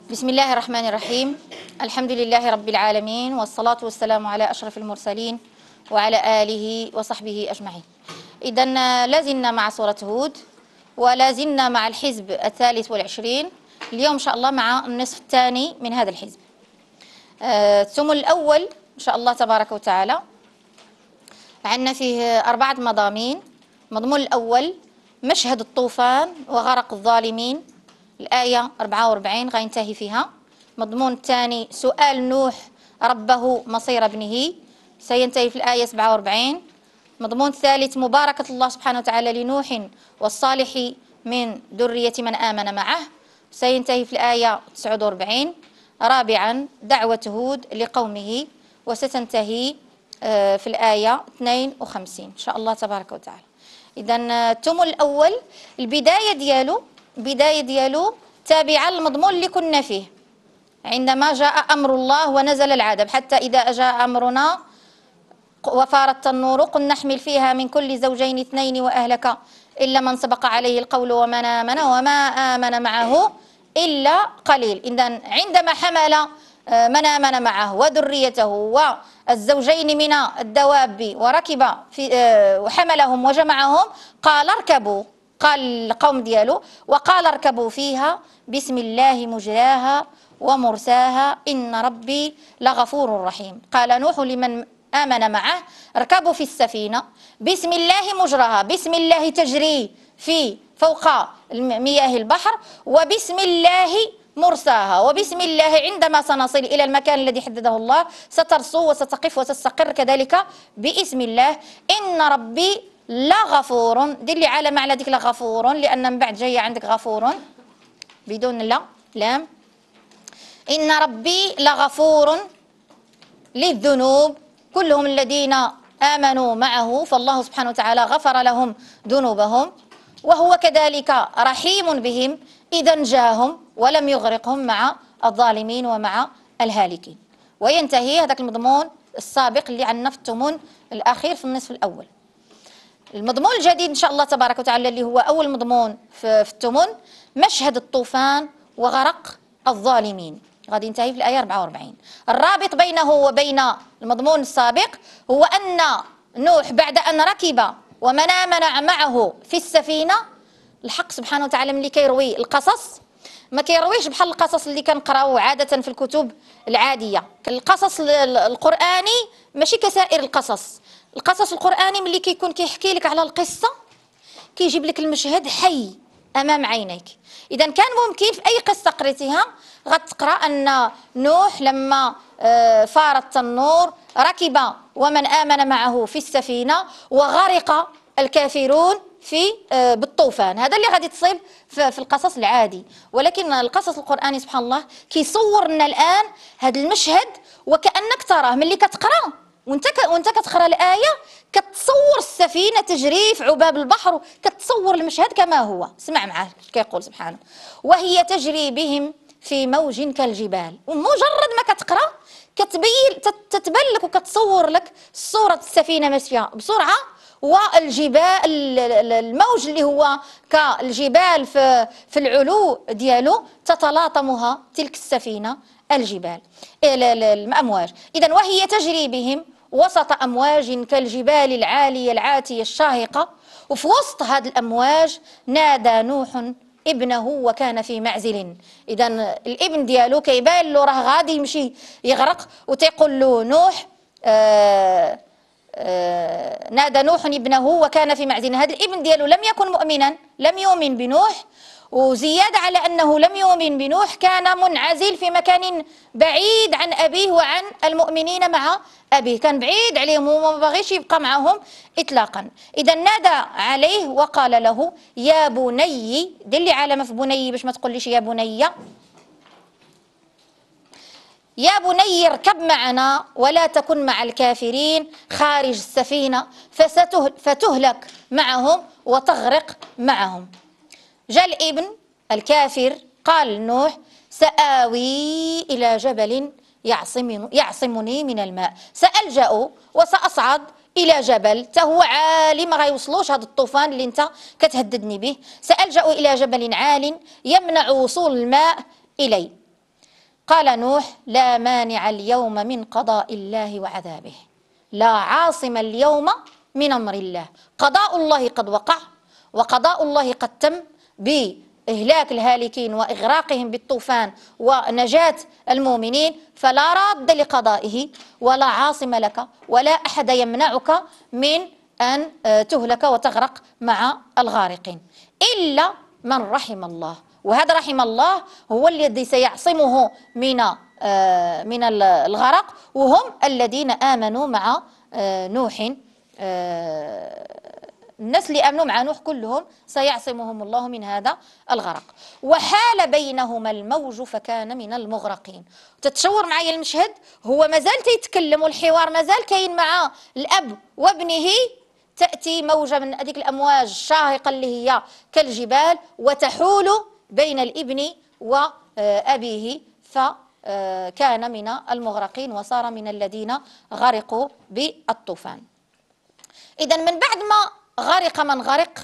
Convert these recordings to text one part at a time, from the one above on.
بسم الله الرحمن الرحيم. الحمد لله رب العالمين، والصلاة والسلام على أشرف المرسلين وعلى آله وصحبه أجمعين. إذن لازلنا مع سورة هود، ولازلنا مع الحزب 23. اليوم إن شاء الله مع النصف الثاني من هذا الحزب. الثمن الأول إن شاء الله تبارك وتعالى عندنا فيه 4 مضامين. المضمون الأول مشهد الطوفان وغرق الظالمين، الآية 44 غينتهي فيها. المضمون الثاني سؤال نوح ربه مصير ابنه، سينتهي في الآية 47. المضمون الثالث مباركة الله سبحانه وتعالى لنوح والصالح من ذرية من آمن معه، سينتهي في الآية 49. رابعا دعوة هود لقومه، وستنتهي في الآية 52 إن شاء الله تبارك وتعالى. إذن الثمن الأول البداية ديالو تابعة للمضمون اللي كنا فيه عندما جاء أمر الله ونزل العذاب، حتى إذا جاء أمرنا وفارت النور قل نحمل فيها من كل زوجين 2 وأهلك إلا من سبق عليه القول ومن آمن وما آمن معه إلا قليل. إذن عندما حمل من آمن معه وذريته والزوجين من الدواب وركب وحملهم وجمعهم قال اركبوا، قال القوم ديالو وقال اركبوا فيها بسم الله مجراها ومرساها إن ربي لغفور رحيم. قال نوح لمن آمن معه اركبوا في السفينة بسم الله مجراها، بسم الله تجري في فوق مياه البحر، وبسم الله مرساها، وبسم الله عندما سنصل إلى المكان الذي حدده الله سترسو وستقف وتستقر كذلك باسم الله. إن ربي لغفور، دلي على معنى ذيك لغفور، لأن من بعد جاية عندك غفور بدون لا لام. إن ربي لغفور للذنوب كلهم الذين آمنوا معه، فالله سبحانه وتعالى غفر لهم ذنوبهم، وهو كذلك رحيم بهم إذا نجاهم ولم يغرقهم مع الظالمين ومع الهالكين. وينتهي هذاك المضمون السابق اللي عندنا في الثمن الأخير في النصف الأول. المضمون الجديد إن شاء الله تبارك وتعالى اللي هو أول مضمون في الثمن مشهد الطوفان وغرق الظالمين، غادي ينتهي في الآية 44. الرابط بينه وبين المضمون السابق هو أن نوح بعد أن ركب ومن آمن معه في السفينة، الحق سبحانه وتعالى ملي كيروي القصص ما كيرويش بحال القصص اللي كنقراو عادة في الكتب العادية. القصص القرآني ماشي كسائر القصص. القصص القرآني ملي كيكون كيحكي لك على القصة كيجيب لك المشهد حي أمام عينيك. إذا كان ممكن في أي قصة قريتيها غتقرأ أن نوح لما فار التنور ركب ومن آمن معه في السفينة وغرق الكافرون بالطوفان. هذا اللي غادي تصيب في القصص العادي، ولكن القصص القرآني سبحان الله كيصور لنا الآن هذا المشهد وكأنك تراه ملي كتقرأ وانت كتقرأ الآية، كتصور السفينة تجري في عباب البحر، كتصور المشهد كما هو. اسمع معاه كيقول سبحانه وهي تجري بهم في موج كالجبال. ومجرد ما كتقرأ تتبين لك وكتصور لك صورة السفينة ماشية بسرعة، والجبال الموج اللي هو كالجبال في العلو ديالو تتلاطمها تلك السفينة الجبال الأمواج. إذن وهي تجري بهم وسط أمواج كالجبال العالية العاتية الشاهقة، وفي وسط هذه الأمواج نادى نوح ابنه وكان في معزل. إذن الابن ديالو كيبان له راه غادي يمشي يغرق، وتيقول له نوح نادى نوح ابنه وكان في معزل. هذا الابن ديالو لم يكن مؤمنا، لم يؤمن بنوح، وزيادة على أنه لم يؤمن بنوح كان منعزل في مكان بعيد عن أبيه وعن المؤمنين مع أبيه، كان بعيد عليهم وما بغيش يبقى معهم إطلاقا. إذا نادى عليه وقال له يا بني، دلي علامة في بني باش ما تقوليش يا بني، يا بني اركب معنا ولا تكن مع الكافرين خارج السفينة فتهلك معهم وتغرق معهم. جاء الابن الكافر قال نوح سآوي إلى جبل يعصمني من الماء، سألجأ وسأصعد إلى جبل هو عالي ما غيوصلوش هذا الطوفان اللي انت كتهددني به، سألجأ إلى جبل عال يمنع وصول الماء إلي. قال نوح: لا مانع اليوم من قضاء الله وعذابه، لا عاصم اليوم من أمر الله. قضاء الله قد وقع، وقضاء الله قد تم بإهلاك الهالكين وإغراقهم بالطوفان ونجاة المؤمنين، فلا راد لقضائه ولا عاصم لك ولا أحد يمنعك من أن تهلك وتغرق مع الغارقين إلا من رحم الله. وهذا رحم الله هو الذي سيعصمه من الغرق، وهم الذين آمنوا مع نوح. الناس اللي آمنوا مع نوح كلهم سيعصمهم الله من هذا الغرق. وحال بينهما الموج فكان من المغرقين. تتصور معي المشهد، هو مازال تيتكلم والحوار مازال كاين مع الأب وابنه، تأتي موجة من هذيك الأمواج الشاهقة اللي هي كالجبال وتحول بين الابن وأبيه، فكان من المغرقين وصار من الذين غرقوا بالطوفان. إذا من بعد ما غرق من غرق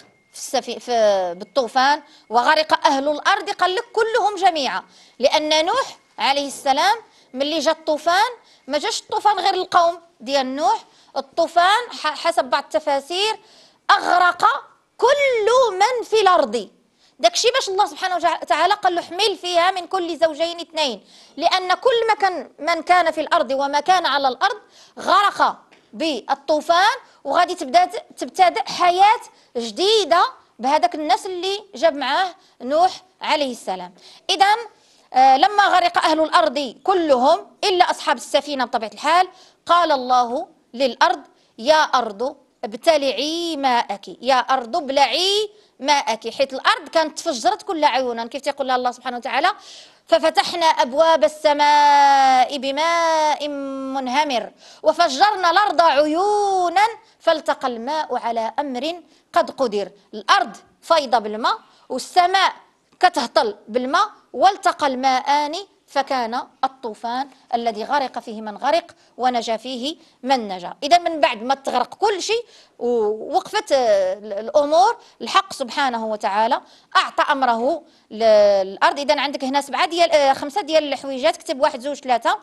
بالطوفان وغرق أهل الأرض، قال لك كلهم جميعا، لأن نوح عليه السلام ملي جاء الطوفان ما جاش الطوفان غير القوم ديال نوح، الطوفان حسب بعض التفاسير أغرق كل من في الأرض. داكشي باش الله سبحانه وتعالى قال له: حمل فيها من كل زوجين اثنين، لأن كل من كان في الأرض وما كان على الأرض غرق بالطوفان، وغادي تبتدأ حياة جديدة بهذاك الناس اللي جاب معاه نوح عليه السلام. إذن لما غرق أهل الأرض كلهم إلا أصحاب السفينة بطبيعة الحال، قال الله للأرض: يا أرض ابتلعي ماءك، يا أرض ابلعي ماءك، حيث الأرض كانت تفجرت كل عيونا، كيف تقول الله سبحانه وتعالى: ففتحنا أبواب السماء بماء منهمر وفجرنا الأرض عيونا فالتقى الماء على أمر قد قدر. الأرض فيضة بالماء والسماء كتهطل بالماء، والتقى الماءان فكان الطوفان الذي غرق فيه من غرق ونجا فيه من نجا. إذا من بعد ما تغرق كل شيء ووقفت الأمور، الحق سبحانه وتعالى أعطى أمره للأرض. إذا عندك هنا 5 ديال الحويجات، كتب 1 2 3.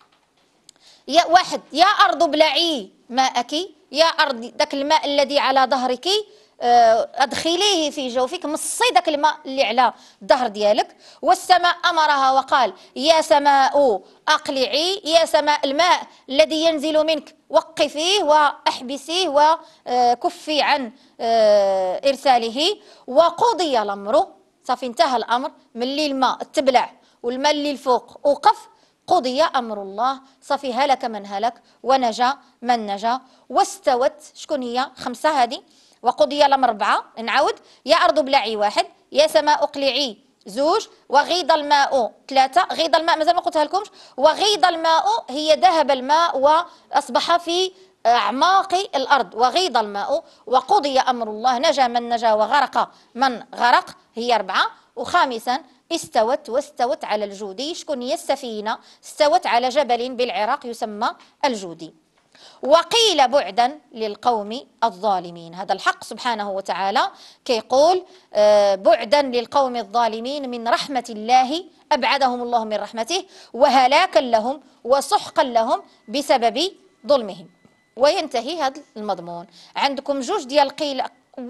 واحد: يا أرض ابلعي ماءك، يا أرض داك الماء الذي على ظهرك أدخليه في جوفك، مصي داك الماء اللي على الظهر ديالك. والسماء أمرها وقال: يا سماء أقلعي، يا سماء الماء الذي ينزل منك وقفيه وأحبسيه وكفي عن إرساله. وقضي الأمر، صافي انتهى الأمر، من اللي الماء تبلع والماء اللي الفوق وقف، قضي أمر الله، صافي هلك من هلك ونجا من نجا. واستوت، شكون هي 5 هذه؟ وقضي الأمر 4. نعاود: يا أرض ابلعي 1، يا سماء اقلعي 2، وغيض الماء 3. غيض الماء مازال ما قلتها لكمش. وغيض الماء هي ذهب الماء وأصبح في أعماق الأرض، وغيض الماء. وقضي أمر الله، نجا من نجا وغرق من غرق، هي 4. وخامسا: استوت، واستوت على الجودي. شكون هي السفينة؟ استوت على جبل بالعراق يسمى الجودي. وقيل بعدا للقوم الظالمين. هذا الحق سبحانه وتعالى كيقول بعدا للقوم الظالمين من رحمة الله، أبعدهم الله من رحمته وهلاكا لهم وسحقا لهم بسبب ظلمهم. وينتهي هذا المضمون. عندكم 2 ديال قيل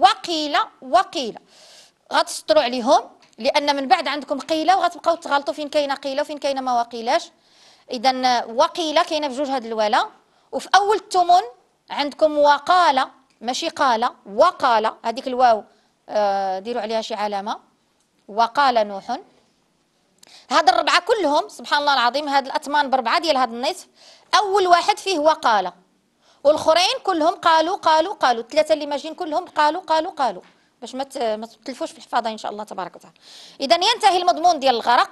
وقيل غتسطروا عليهم، لأن من بعد عندكم قيل وغتبقاو تغلطوا فين كاينه قيل وفين كاينه ما وقيلاش. إذا وقيل كاينه بجوج هاد الولا. وفي أول التمن عندكم وقال، ماشي قال، وقال، هذيك الواو ديروا عليها شي علامة. وقال نوح. هاد 4 كلهم سبحان الله العظيم، هاد الأتمان ب4 ديال هاد النصف. أول واحد فيه وقال، والآخرين كلهم قالوا قالوا قالوا. 3 اللي ماجين كلهم قالوا قالوا قالوا، باش ما تتلفوش في الحفاظة إن شاء الله تبارك وتعالى. إذا ينتهي المضمون ديال الغرق.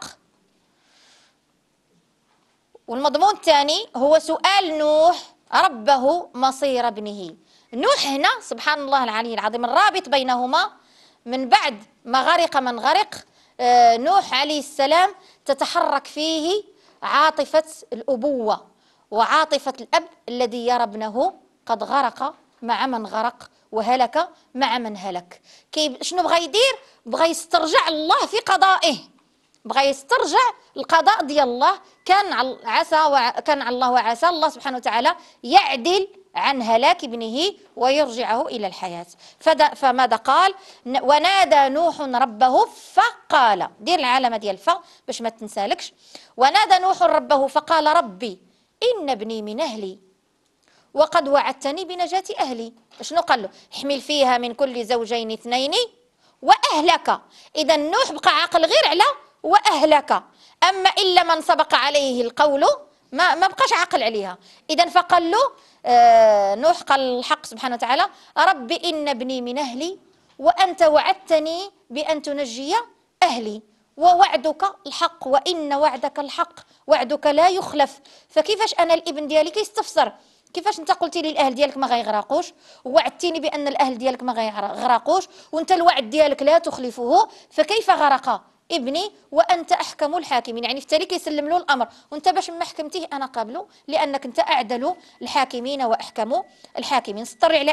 والمضمون الثاني هو سؤال نوح ربه مصير ابنه. نوح هنا سبحان الله العلي العظيم الرابط بينهما، من بعد ما غرق من غرق نوح عليه السلام تتحرك فيه عاطفة الأبوة وعاطفة الأب الذي يرى ابنه قد غرق مع من غرق وهلك مع من هلك. شنو بغى يدير؟ بغى يسترجع الله في قضائه، بغى يسترجع القضاء ديال الله، كان على الله وعسى الله سبحانه وتعالى يعدل عن هلاك ابنه ويرجعه إلى الحياة. فماذا قال؟ ونادى نوح ربه فقال، دير العلامة ديال الفا باش ما تنسالكش. ونادى نوح ربه فقال ربي إن ابني من أهلي وقد وعدتني بنجاة أهلي. شنو قال له؟ احمل فيها من كل زوجين اثنين وأهلك. إذا نوح بقى عاقل غير على وأهلك، أما إلا من سبق عليه القول ما بقاش عاقل عليها. إذا فقال له نوح، قال الحق سبحانه وتعالى ربي إن ابني من أهلي وأنت وعدتني بأن تنجي أهلي ووعدك الحق وإن وعدك الحق وعدك لا يخلف. فكيفاش أنا الابن ديالي كيستفسر؟ كيفاش انت قلتي لي الاهل ديالك ما غيغرقوش، ووعدتيني بان الاهل ديالك ما غيغرقوش، وانت الوعد ديالك لا تخلفه، فكيف غرق ابني وانت احكم الحاكمين؟ يعني في كيسلم له الامر، وانت باش ما حكمتيه انا قابله لانك انت اعدل الحاكمين واحكم الحاكمين. سطر على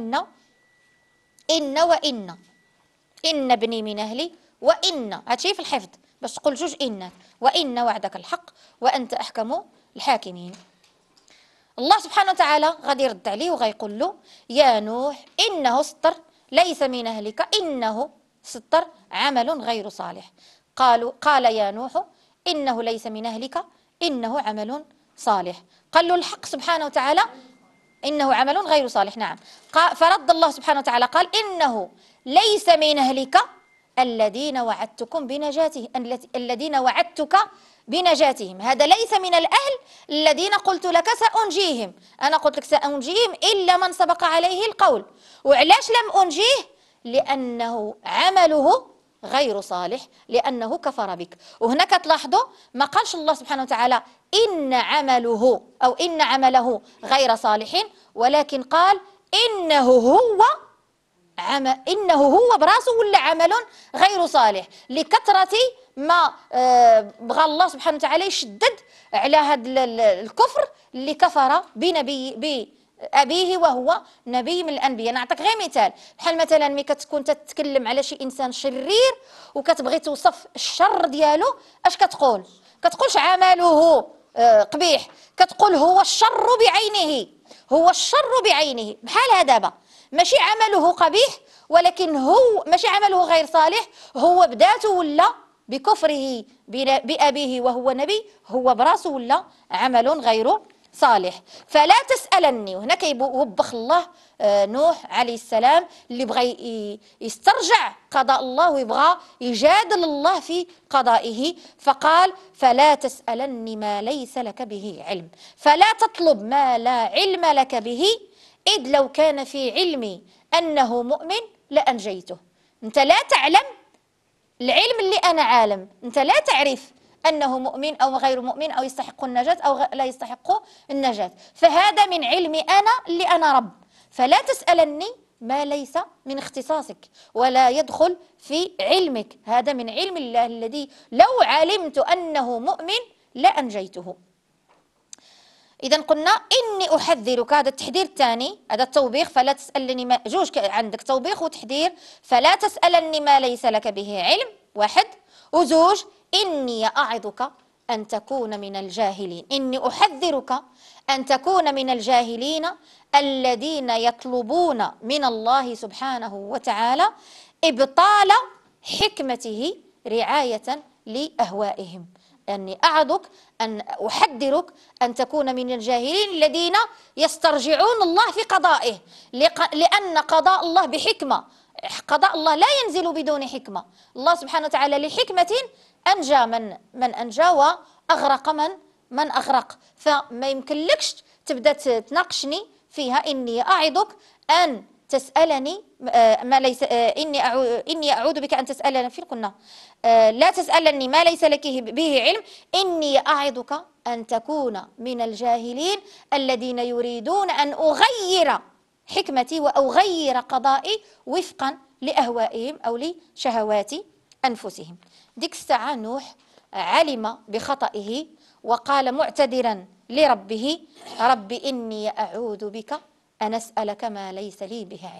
ان وان ان ابني من اهلي وان، هادشي في الحفظ باش تقول جوج ان، وان وعدك الحق وانت احكم الحاكمين. الله سبحانه وتعالى غادي يرد عليه وغيقول له يا نوح إنه سطر ليس من أهلك، إنه سطر عمل غير صالح. قال يا نوح إنه ليس من أهلك إنه عمل صالح. قال له الحق سبحانه وتعالى إنه عمل غير صالح. نعم. فرد الله سبحانه وتعالى قال إنه ليس من أهلك الذين وعدتكم بنجاته، الذين وعدتك بنجاتهم. هذا ليس من الأهل الذين قلت لك سأنجيهم، أنا قلت لك سأنجيهم إلا من سبق عليه القول. وعلاش لم أنجيه؟ لأنه عمله غير صالح، لأنه كفر بك. وهنا كتلاحظوا ما قالش الله سبحانه وتعالى إن عمله أو إن عمله غير صالح، ولكن قال إنه هو براسه ولا عمل غير صالح، لكثرة ما بغى الله سبحانه وتعالى يشدد على هذا الكفر اللي كفر بأبيه وهو نبي من الأنبياء. نعطيك غير مثال، بحال مثلا ملي كتكون تتكلم على شي إنسان شرير وكتبغي توصف الشر ديالو، اش كتقول؟ كتقولش عمله قبيح، كتقول هو الشر بعينه، هو الشر بعينه. بحال هذا دابا ماشي عمله قبيح، ولكن هو ماشي عمله غير صالح، هو بذاته ولا بكفره بأبيه وهو نبي، هو براسه ولا عمل غير صالح. فلا تسألني. وهنا كيوبخ الله نوح عليه السلام اللي بغى يسترجع قضاء الله ويبغى يجادل الله في قضائه، فقال فلا تسألني ما ليس لك به علم، فلا تطلب ما لا علم لك به، إذ لو كان في علمي أنه مؤمن لأنجيته. أنت لا تعلم العلم اللي أنا عالم، أنت لا تعرف أنه مؤمن أو غير مؤمن أو يستحق النجاة أو لا يستحق النجاة، فهذا من علمي أنا اللي أنا رب. فلا تسألني ما ليس من اختصاصك ولا يدخل في علمك، هذا من علم الله الذي لو علمت أنه مؤمن لأنجيته. إذا قلنا إني أحذرك، هذا التحذير الثاني، هذا التوبيخ. فلا تسألني ما جوج عندك توبيخ وتحذير. فلا تسألني ما ليس لك به علم، واحد. وزوج إني أعظك أن تكون من الجاهلين، إني أحذرك أن تكون من الجاهلين الذين يطلبون من الله سبحانه وتعالى إبطال حكمته رعاية لأهوائهم. أني أعظك أن أحذرك أن تكون من الجاهلين الذين يسترجعون الله في قضائه، لأن قضاء الله بحكمة، قضاء الله لا ينزل بدون حكمة. الله سبحانه وتعالى لحكمة أنجى من أنجى وأغرق من أغرق. فما يمكنلكش تبدأ تناقشني فيها. إني أعظك أن تسألني ما ليس إني أعوذ بك أن تسألني فين قلنا لا تسألني ما ليس لك به علم، إني أعظك أن تكون من الجاهلين الذين يريدون أن أغير حكمتي وأغير قضائي وفقا لأهوائهم أو لشهوات أنفسهم. ديك الساعة نوح علم بخطئه وقال معتذرا لربه رب إني أعوذ بك أن أسألك ما ليس لي به علم.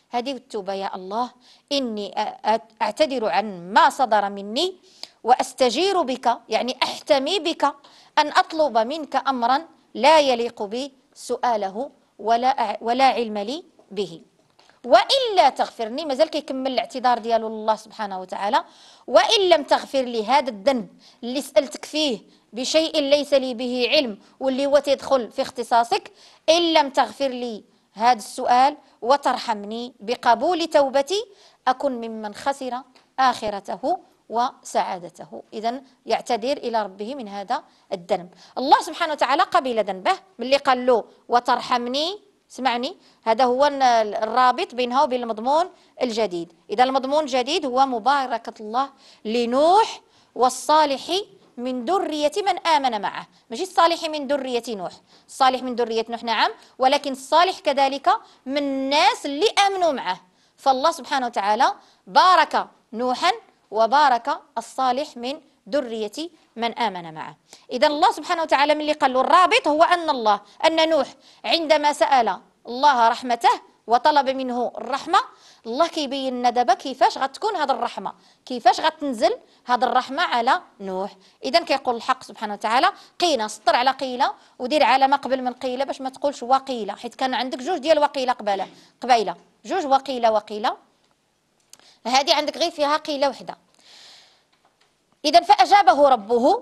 هذه التوبة. يا الله إني أعتذر عن ما صدر مني وأستجير بك، يعني أحتمي بك أن أطلب منك أمرا لا يليق بي سؤاله ولا علم لي به، وإلا تغفرني. مازال كيكمل الاعتذار ديالو لله سبحانه وتعالى. وإن لم تغفر لي هذا الذنب اللي سألتك فيه بشيء ليس لي به علم واللي هو تدخل في اختصاصك، إن لم تغفر لي هذا السؤال وترحمني بقبول توبتي أكن ممن خسر آخرته وسعادته. إذن يعتذر إلى ربه من هذا الذنب. الله سبحانه وتعالى قبل ذنبه ملي قال له وترحمني. اسمعني، هذا هو الرابط بينها وبين المضمون الجديد. إذا المضمون الجديد هو مباركة الله لنوح والصالح من ذرية من آمن معه، ماشي الصالح من ذرية نوح، الصالح من ذرية نوح نعم، ولكن الصالح كذلك من الناس اللي آمنوا معه. فالله سبحانه وتعالى بارك نوحا وبارك الصالح من ذرية من آمن معه. إذا الله سبحانه وتعالى من اللي قال له الرابط هو أن نوح عندما سأل الله رحمته وطلب منه الرحمة، الله كيبين لنا دابا كيفاش غتكون هذه الرحمة، كيفاش غتنزل هذه الرحمة على نوح. إذا كيقول الحق سبحانه وتعالى قيل، سطر على قيل ودير علامة قبل من قيل باش ما تقولش وقيل، حيت كان عندك جوج ديال وقيل قبيلة جوج وقيل، هذه عندك غير فيها قيل وحده. إذا فأجابه ربه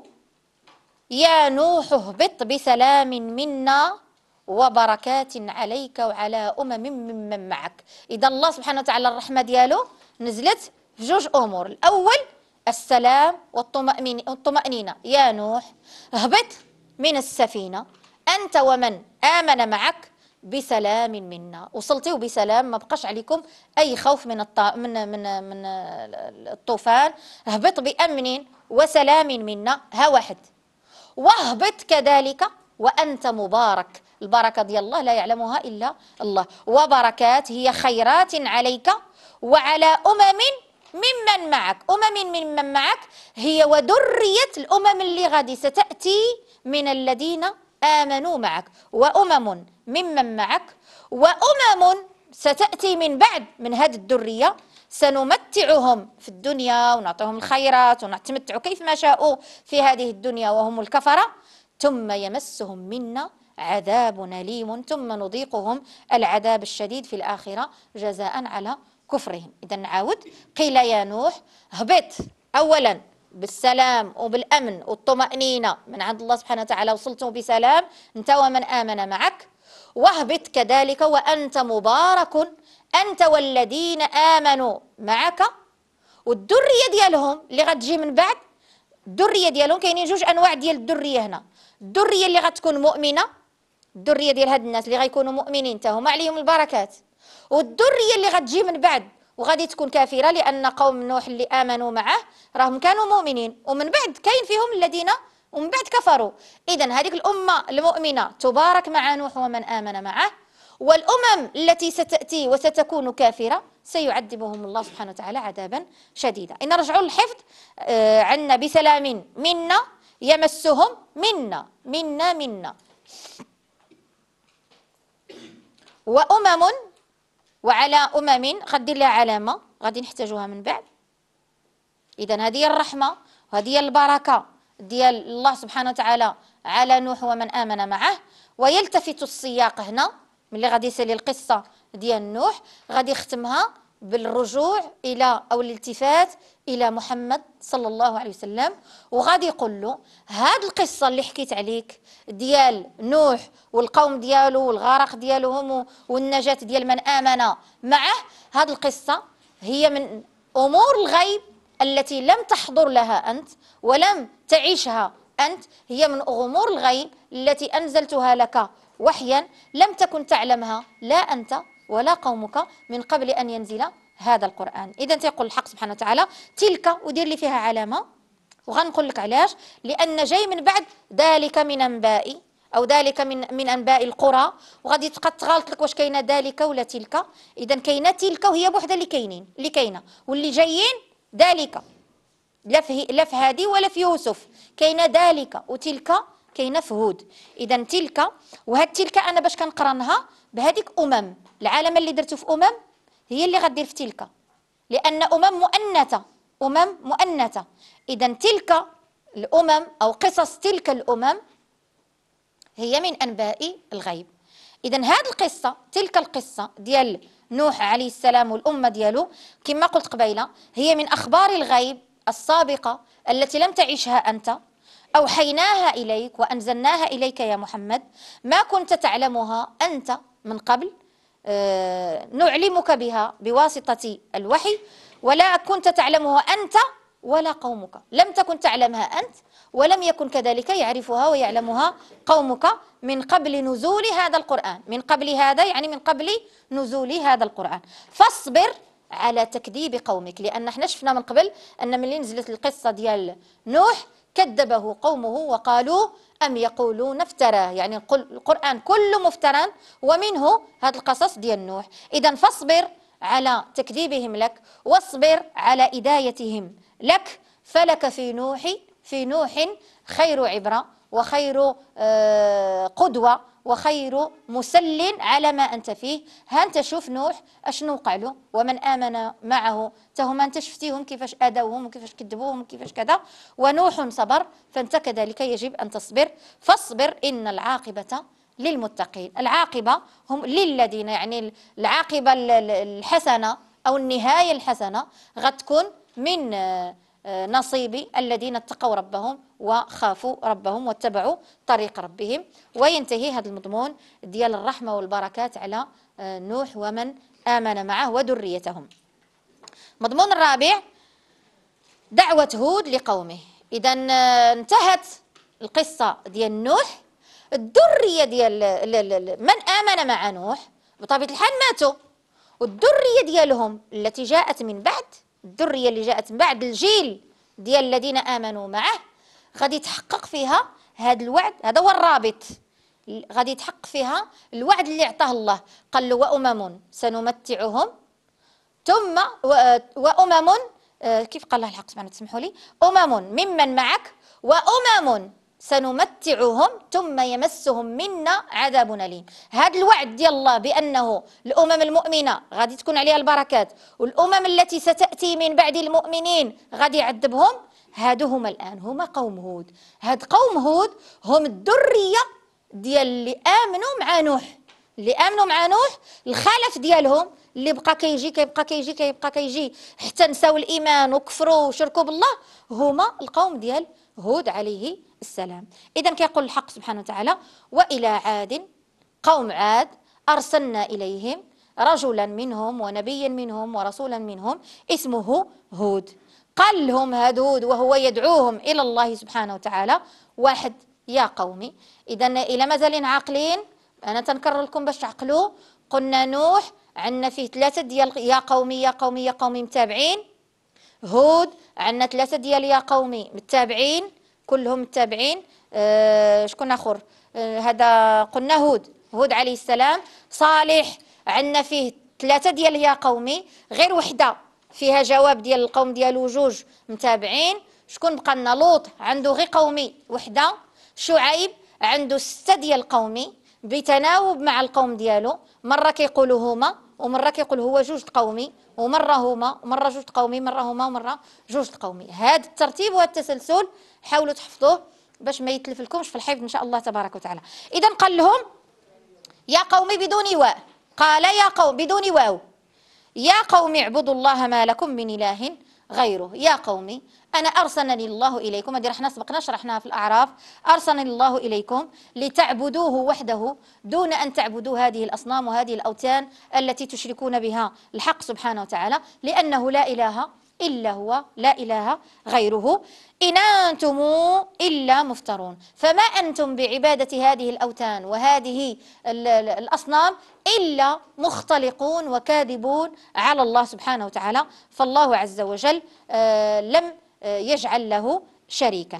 يا نوح اهبط بسلام منا وبركات عليك وعلى ممن معك. إذا الله سبحانه وتعالى الرحمة ديالو نزلت في جوج أمور. الأول السلام والطمأنينة. يا نوح اهبط من السفينة أنت ومن آمن معك بسلام منا. وصلتوا بسلام، ما بقاش عليكم أي خوف من الطوفان. اهبط بأمن وسلام منا، ها واحد. واهبط كذلك وأنت مبارك. البركة ديال الله لا يعلمها إلا الله. وبركات هي خيرات عليك وعلى ممن معك. ممن معك هي وذرية الأمم اللي غادي ستأتي من الذين آمنوا معك، ممن معك ستأتي من بعد من هذه الذرية. سنمتعهم في الدنيا ونعطيهم الخيرات ونتمتعوا كيف ما شاءوا في هذه الدنيا وهم الكفرة، ثم يمسهم منا عذاب أليم ثم نذيقهم العذاب الشديد في الآخرة جزاء على كفرهم. إذا نعاود، قيل يا نوح هبط أولا بالسلام وبالأمن والطمأنينة من عند الله سبحانه وتعالى، وصلتم بسلام أنت ومن آمن معك. واهبط كذلك وأنت مبارك أنت والذين آمنوا معك. والذرية ديالهم اللي غتجي من بعد، الذرية ديالهم كاينين جوج أنواع ديال الذرية هنا. الذرية اللي غتكون مؤمنة، الذرية ديال هاد الناس اللي غيكونوا مؤمنين تا هما عليهم البركات. والذرية اللي غتجي من بعد وغادي تكون كافرة، لأن قوم نوح اللي آمنوا معه راهم كانوا مؤمنين ومن بعد كاين فيهم الذين ومن بعد كفروا. إذن هذه الأمة المؤمنة تبارك مع نوح ومن آمن معه، والأمم التي ستأتي وستكون كافرة سيعذبهم الله سبحانه وتعالى عذابا شديدا. إن رجعوا الحفظ عنا بسلام منا يمسهم منا وأمم وعلى أمم غدير لها علامة غادي نحتاجوها من بعد. إذن هذه الرحمة وهذه البركة ديال الله سبحانه وتعالى على نوح ومن آمن معه. ويلتفت السياق هنا ملي غادي يسالي القصة ديال نوح غادي يختمها بالرجوع إلى أو الالتفات إلى محمد صلى الله عليه وسلم، وغادي يقول له هاد القصة اللي حكيت عليك ديال نوح والقوم ديالو والغرق ديالهم والنجاة ديال من آمن معه، هاد القصة هي من أمور الغيب التي لم تحضر لها أنت ولم تعيشها أنت، هي من أمور الغيب التي أنزلتها لك وحيا لم تكن تعلمها لا أنت ولا قومك من قبل أن ينزل هذا القرآن. إذا تيقول الحق سبحانه وتعالى تلك ودير لي فيها علامة، وغنقول لك علاش، لأن جاي من بعد ذلك من أنباء أو ذلك من أنباء القرى، وغادي تبقى تغالط لك واش كاينة ذلك ولا تلك. إذا كاينة تلك وهي بوحدة اللي كاينة، واللي جايين ذلك لا في هادي ولا في يوسف، كاينة ذلك وتلك كاينة في هود. إذا تلك وهاد تلك أنا باش كنقرنها بهذيك العالم اللي درتو في هي اللي غدير في تلك، لأن أمم مؤنثة. إذا تلك الأمم أو قصص تلك الأمم هي من أنباء الغيب. إذا هذه القصة، تلك القصة ديال نوح عليه السلام والأمة ديالو، كما قلت قبيلة، هي من أخبار الغيب السابقة التي لم تعيشها أنت، أوحيناها إليك وأنزلناها إليك يا محمد، ما كنت تعلمها أنت من قبل، نعلمك بها بواسطة الوحي، ولا كنت تعلمها أنت ولا قومك، لم تكن تعلمها أنت ولم يكن كذلك يعرفها ويعلمها قومك من قبل نزول هذا القرآن. من قبل هذا يعني من قبل نزول هذا القرآن. فاصبر على تكذيب قومك، لأن احنا شفنا من قبل أن من نزلت القصة ديال نوح كذبه قومه وقالوا أم يقولون افتراه، يعني القرآن كله مفترى ومنه هذا القصص ديال نوح. إذا فاصبر على تكذيبهم لك، واصبر على إدايتهم لك، فلك في نوح خير عبرة وخير قدوة وخير مسل على ما أنت فيه. ها أنت شوف نوح أشنو وقع له ومن آمن معه، تهم أنت شفتيهم كيفاش آذوهم وكيفاش كذبوهم وكيفاش كذا، ونوح صبر، فأنت كذلك يجب أن تصبر. فاصبر إن العاقبة للمتقين. العاقبة هم للذين، يعني العاقبة الحسنة أو النهاية الحسنة غتكون من نصيب الذين اتقوا ربهم وخافوا ربهم واتبعوا طريق ربهم. وينتهي هذا المضمون ديال الرحمة والبركات على نوح ومن آمن معه وذريتهم. مضمون الرابع دعوة هود لقومه. إذا انتهت القصة ديال نوح، الذرية ديال من آمن مع نوح بطبيعة الحال ماتوا، والذرية ديالهم التي جاءت من بعد، الذرية اللي جاءت من بعد الجيل ديال الذين آمنوا معه، غادي يتحقق فيها هذا الوعد. هذا هو الرابط، غادي يتحقق فيها الوعد اللي اعطاه الله. قال له وأمم سنمتعهم ثم وأمم كيف قال الله الحق سبحانه، تسمحوا لي، أمم ممن معك وأمم سنمتعهم ثم يمسهم منا عذاب أليم. هذا الوعد ديال الله بأنه الأمم المؤمنة غادي تكون عليها البركات، والأمم التي ستأتي من بعد المؤمنين غادي يعذبهم. هادو هما الآن هما قوم هود. هاد قوم هود هم الذرية ديال اللي آمنوا مع نوح، اللي آمنوا مع نوح الخلف ديالهم اللي بقى كيجي حتى نساو الإيمان وكفروا وشركوا بالله، هما القوم ديال هود عليه السلام. إذا كيقول الحق سبحانه وتعالى وإلى عاد قوم عاد أرسلنا إليهم رجلا منهم ونبيا منهم ورسولا منهم اسمه هود. قال لهم هاد هود وهو يدعوهم إلى الله سبحانه وتعالى، واحد يا قومي. إذا إلى مازالين عاقلين، أنا تنكرر لكم باش تعقلوا، قلنا نوح عندنا فيه 3 ديال يا قومي يا قومي يا قومي متابعين. هود عندنا 3 ديال يا قومي متابعين، كلهم متابعين. شكون اخر؟ هذا قلنا هود عليه السلام. صالح عندنا فيه 3 ديال يا قومي، غير وحده فيها جواب ديال القوم ديالو، 2 متابعين. شكون بقى لنا؟ لوط عنده غير قومي وحده. شعيب عنده 6 ديال قومي بتناوب مع القوم ديالو، مره كيقولوا هما ومره كيقول هو 2 قومي، ومره هما ومره 2 قومي، مره هما ومره 2 قومي. هذا الترتيب والتسلسل حاولوا تحفظوه باش ما يتلف لكمش في الحفظ ان شاء الله تبارك وتعالى. اذا قال لهم يا قومي بدون واو، قال يا قوم بدون واو، يا قوم اعبدوا الله ما لكم من اله غيره. يا قومي أنا أرسلني الله إليكم، هذه رحنا سبقنا شرحناها في الأعراف، أرسلني الله إليكم لتعبدوه وحده دون أن تعبدوا هذه الأصنام وهذه الأوثان التي تشركون بها الحق سبحانه وتعالى، لأنه لا إله إلا هو، لا إله غيره. إن أنتم إلا مفترون، فما أنتم بعبادة هذه الأوثان وهذه الأصنام إلا مختلقون وكاذبون على الله سبحانه وتعالى، فالله عز وجل لم يجعل له شريكا.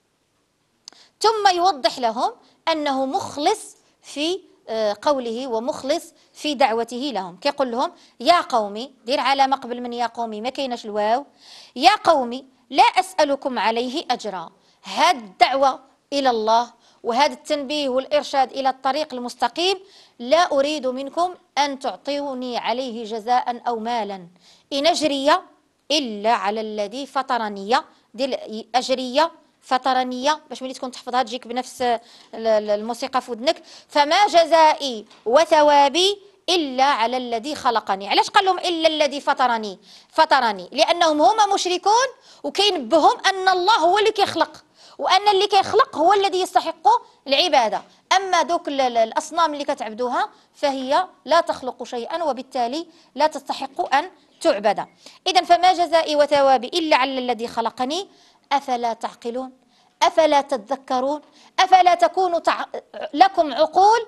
ثم يوضح لهم أنه مخلص في قوله ومخلص في دعوته لهم. كيقول لهم يا قومي، دير علامة قبل من يا قومي ما كايناش الواو، يا قومي لا أسألكم عليه أجرا. هاد الدعوة إلى الله وهذا التنبيه والإرشاد إلى الطريق المستقيم. لا أريد منكم أن تعطوني عليه جزاء أو مالا، إن أجري إلا على الذي فطرني. ديال أجرية فطرنية باش ملي تكون تحفظها تجيك بنفس الموسيقى في ودنك. فما جزائي وثوابي إلا على الذي خلقني. علاش قال لهم إلا الذي فطرني؟ لأنهم هما مشركون وكينبههم أن الله هو اللي كيخلق، وأن اللي كيخلق هو الذي يستحق العبادة. أما دوك الأصنام اللي كتعبدوها فهي لا تخلق شيئا، وبالتالي لا تستحق أن تعبد. إذن فما جزائي وثوابي إلا على الذي خلقني. أفلا تعقلون؟ أفلا تتذكرون؟ أفلا تكون لكم عقول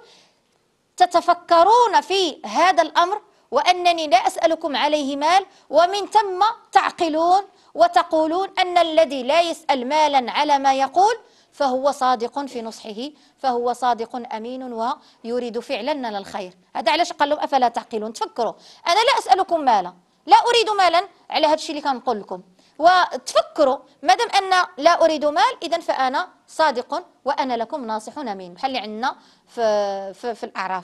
تتفكرون في هذا الأمر، وأنني لا أسألكم عليه مال، ومن ثم تعقلون وتقولون أن الذي لا يسأل مالا على ما يقول فهو صادق في نصحه، فهو صادق أمين ويريد فعلا الخير. هذا علاش قال لهم أفلا تعقلون؟ تفكروا، أنا لا أسألكم مالا، لا أريد مالا على هذا الشيء اللي كنقول لكم، وتفكروا مادام أن لا أريد مال إذن فأنا صادق وأنا لكم ناصح أمين، بحال اللي عندنا في الأعراف.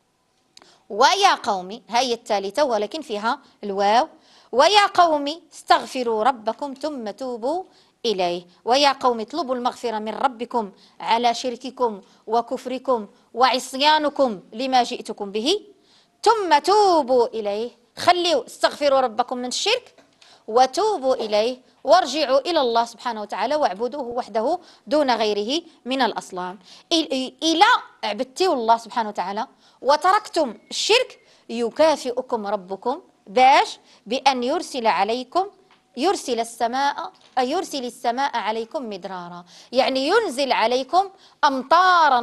ويا قومي، هي الثالثة ولكن فيها الواو، ويا قومي استغفروا ربكم ثم توبوا إليه. ويا قوم اطلبوا المغفرة من ربكم على شرككم وكفركم وعصيانكم لما جئتكم به ثم توبوا إليه. خليوا استغفروا ربكم من الشرك وتوبوا إليه وارجعوا إلى الله سبحانه وتعالى واعبدوه وحده دون غيره من الأصنام. إلى عبدتوا الله سبحانه وتعالى وتركتم الشرك يكافئكم ربكم بأن يرسل السماء عليكم مدرارا، يعني ينزل عليكم أمطارا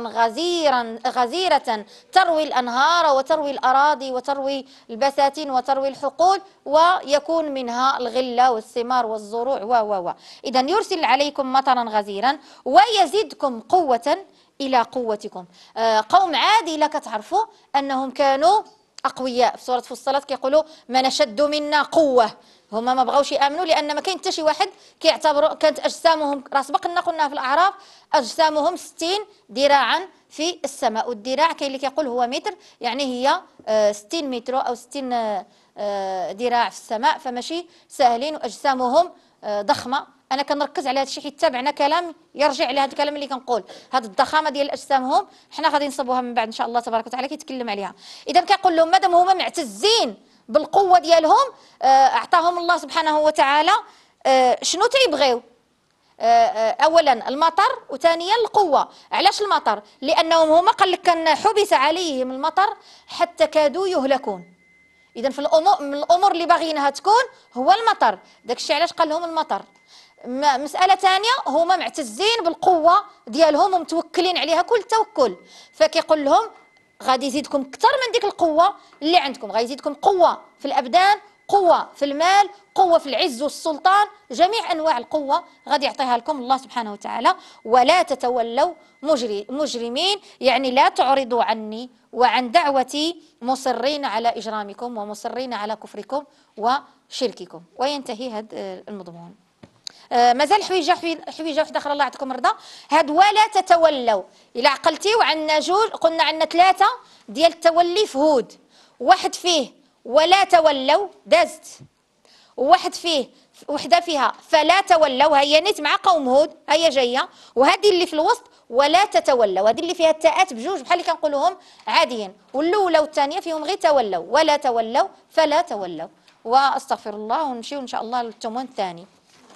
غزيرة تروي الأنهار وتروي الأراضي وتروي البساتين وتروي الحقول، ويكون منها الغلة والثمار والزروع إذن يرسل عليكم مطرا غزيرا ويزيدكم قوة إلى قوتكم. قوم عاد لا كتعرفوا أنهم كانوا أقوياء. في سورة فصلت كيقولوا من أشد منا قوة. هما ما بغاوش يامنوا لان ما كاين حتى شي واحد كيعتبروا كانت اجسامهم، راه سبقنا قلنا في الاعراف اجسامهم 60 ذراعا في السماء، والذراع كاين اللي كيقول هو متر، يعني هي 60 متر او 60 ذراع في السماء، فماشي ساهلين واجسامهم ضخمه. انا كنركز على هذا الشيء حيت تابعنا كلام يرجع لهذا الكلام اللي كنقول، هذه الضخامه ديال اجسامهم حنا غادي نصبوها من بعد ان شاء الله تبارك وتعالى كيتكلم عليها. اذا كيقول لهم مادام هما معتزين بالقوة ديالهم أعطاهم الله سبحانه وتعالى شنو تيبغيو؟ أولا المطر، وثانيا القوة. علاش المطر؟ لأنهم هما قال لك كان حبس عليهم المطر حتى كادوا يهلكون. إذا في من الأمور اللي باغينها تكون هو المطر، داكشي علاش قال لهم المطر. مسألة ثانية، هما معتزين بالقوة ديالهم ومتوكلين عليها كل توكل، فكيقول لهم غادي يزيدكم اكثر من ديك القوه اللي عندكم، غادي يزيدكم قوه في الابدان، قوه في المال، قوه في العز والسلطان، جميع انواع القوه غادي يعطيها لكم الله سبحانه وتعالى. ولا تتولوا مجرمين، يعني لا تعرضوا عني وعن دعوتي مصرين على اجرامكم ومصرين على كفركم وشرككم. وينتهي هذا المضمون. مازال حويجه وحده اخرى الله يعطيكم الرضا. هاد ولا تتولوا، الا عقلتيو عندنا جوج، قلنا عندنا ثلاثه ديال التولي في هود، واحد فيه ولا تولوا دازت، وواحد فيه وحده فيها فلا تولوا، هي نيت مع قوم هود هي جايه، وهذه اللي في الوسط ولا تتولوا، هذه اللي فيها التاءات بجوج بحال اللي كنقولوهم عاديين، والاولى والثانيه فيهم غير تولوا، ولا تولوا فلا تولوا. واستغفر الله ونمشيو ان شاء الله للتمون الثاني.